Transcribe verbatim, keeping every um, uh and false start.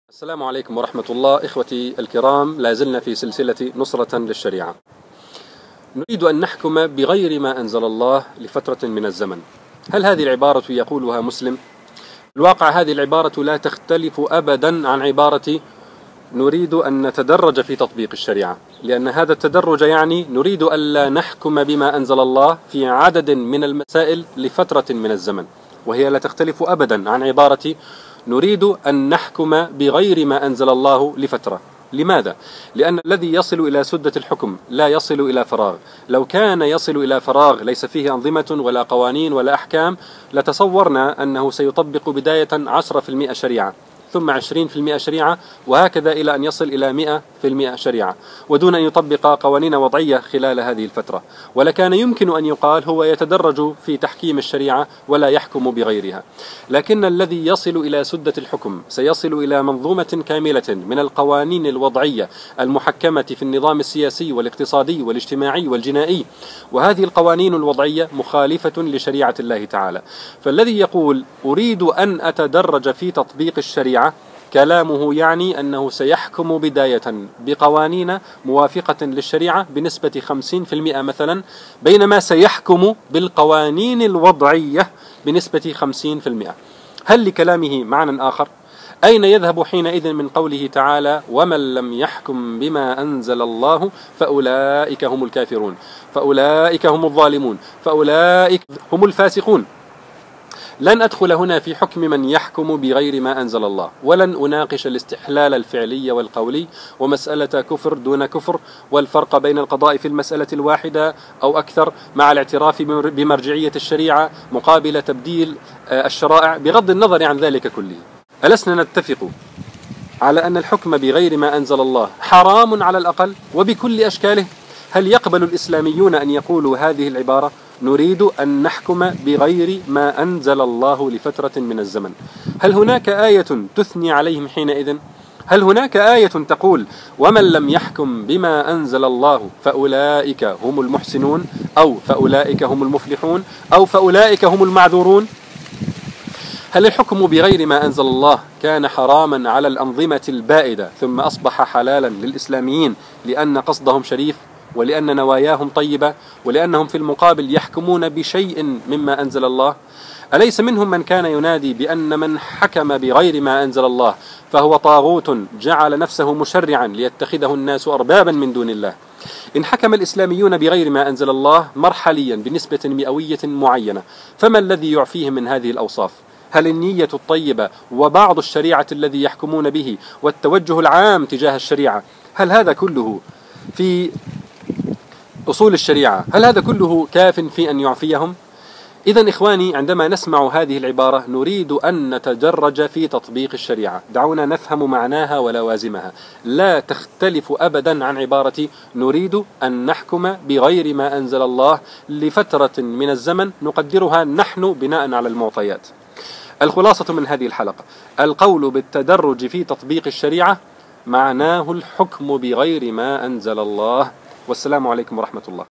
السلام عليكم ورحمة الله. إخوتي الكرام، لا زلنا في سلسلة نصرة للشريعة. نريد أن نحكم بغير ما أنزل الله لفترة من الزمن. هل هذه العبارة يقولها مسلم؟ الواقع هذه العبارة لا تختلف أبدا عن عبارة نريد أن نتدرج في تطبيق الشريعة، لأن هذا التدرج يعني نريد ألا نحكم بما أنزل الله في عدد من المسائل لفترة من الزمن، وهي لا تختلف أبدا عن عبارة نريد أن نحكم بغير ما أنزل الله لفترة. لماذا؟ لأن الذي يصل إلى سدة الحكم لا يصل إلى فراغ. لو كان يصل إلى فراغ ليس فيه أنظمة ولا قوانين ولا أحكام لتصورنا أنه سيطبق بداية عشرة في المئة شريعة، ثم عشرين في المئة شريعة، وهكذا إلى أن يصل إلى مئة في المئة شريعة، ودون أن يطبق قوانين وضعية خلال هذه الفترة. ولكان يمكن أن يقال هو يتدرج في تحكيم الشريعة ولا يحكم بغيرها. لكن الذي يصل إلى سدة الحكم سيصل إلى منظومة كاملة من القوانين الوضعية المحكمة في النظام السياسي والاقتصادي والاجتماعي والجنائي، وهذه القوانين الوضعية مخالفة لشريعة الله تعالى. فالذي يقول أريد أن أتدرج في تطبيق الشريعة كلامه يعني أنه سيحكم بداية بقوانين موافقة للشريعة بنسبة خمسين في المئة مثلا، بينما سيحكم بالقوانين الوضعية بنسبة خمسين في المئة. هل لكلامه معنى آخر؟ أين يذهب حينئذ من قوله تعالى ومن لم يحكم بما أنزل الله فأولئك هم الكافرون، فأولئك هم الظالمون، فأولئك هم الفاسقون؟ لن أدخل هنا في حكم من يحكم بغير ما أنزل الله، ولن أناقش الاستحلال الفعلي والقولي ومسألة كفر دون كفر، والفرق بين القضاء في المسألة الواحدة أو أكثر مع الاعتراف بمرجعية الشريعة مقابل تبديل الشرائع. بغض النظر عن ذلك كله، ألسنا نتفق على أن الحكم بغير ما أنزل الله حرام على الأقل وبكل أشكاله؟ هل يقبل الإسلاميون أن يقولوا هذه العبارة نريد أن نحكم بغير ما أنزل الله لفترة من الزمن؟ هل هناك آية تثني عليهم حينئذ؟ هل هناك آية تقول ومن لم يحكم بما أنزل الله فأولئك هم المحسنون، أو فأولئك هم المفلحون، أو فأولئك هم المعذورون؟ هل الحكم بغير ما أنزل الله كان حراما على الأنظمة البائدة ثم أصبح حلالا للإسلاميين لأن قصدهم شريف ولأن نواياهم طيبة ولأنهم في المقابل يحكمون بشيء مما أنزل الله؟ أليس منهم من كان ينادي بأن من حكم بغير ما أنزل الله فهو طاغوت جعل نفسه مشرعا ليتخذه الناس أربابا من دون الله؟ إن حكم الإسلاميون بغير ما أنزل الله مرحليا بنسبة مئوية معينة، فما الذي يعفيهم من هذه الأوصاف؟ هل النية الطيبة وبعض الشريعة الذي يحكمون به والتوجه العام تجاه الشريعة، هل هذا كله في أصول الشريعة، هل هذا كله كاف في أن يعفيهم؟ إذن إخواني، عندما نسمع هذه العبارة نريد أن نتدرج في تطبيق الشريعة، دعونا نفهم معناها ولوازمها. لا تختلف أبدا عن عبارة نريد أن نحكم بغير ما أنزل الله لفترة من الزمن نقدرها نحن بناء على المعطيات. الخلاصة من هذه الحلقة: القول بالتدرج في تطبيق الشريعة معناه الحكم بغير ما أنزل الله. والسلام عليكم ورحمة الله.